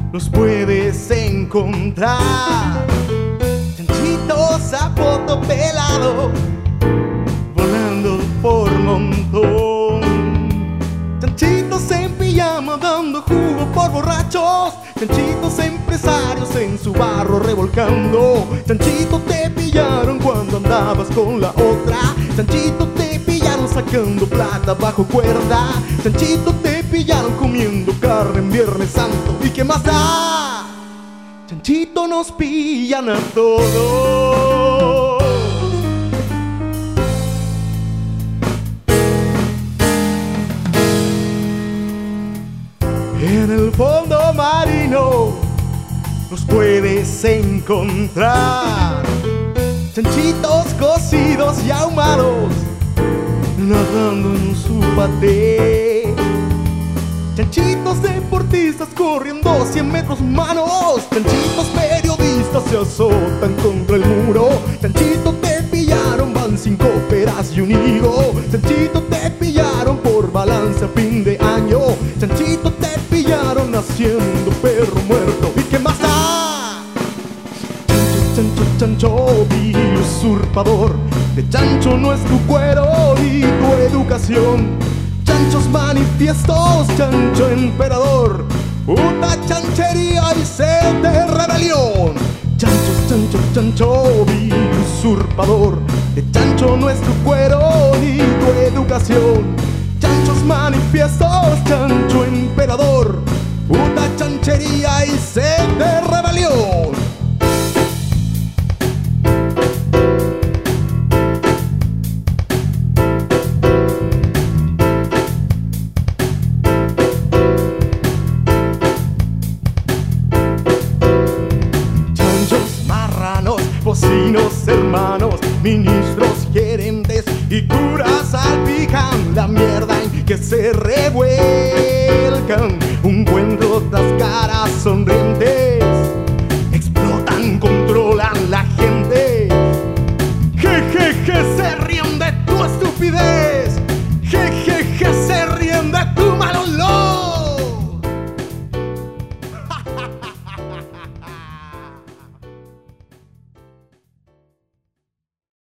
los puedes encontrar. Chanchitos a poto pelado, volando por montón. Chanchitos en pijama dando jugo por borrachos. Chanchitos empresarios en su barro revolcando. Chanchito te pillaron cuando andabas con la otra. Chanchito te pillaron sacando plata bajo cuerda. Chanchito te pillaron comiendo carne en Viernes Santo. ¿Y qué más da? Chanchito nos pillan a todos. En el fondo marino los puedes encontrar. Chanchitos cocidos y ahumados, nadando en su paté. Chanchitos deportistas corriendo 100 metros humanos. Chanchitos periodistas se azotan contra el muro. Chanchito te pillaron, van 5 peras y un higo. Chanchito te pillaron por balance a fin de año. Chanchito te pillaron haciendo perro muerto. ¿Y qué más da? Chancho, chancho, chancho, usurpador. De chancho no es tu cuero ni tu educación. Chanchos manifiestos, chancho emperador, puta chanchería y sed de rebelión. Chancho, chancho, chancho, usurpador. De chancho no es tu cuero ni tu educación. Chanchos manifiestos, chancho emperador, puta chanchería y sed de rebelión. Vecinos, hermanos, ministros, gerentes y curas salpican la mierda en que se revuelcan. Un cuento, otras caras sonrientes,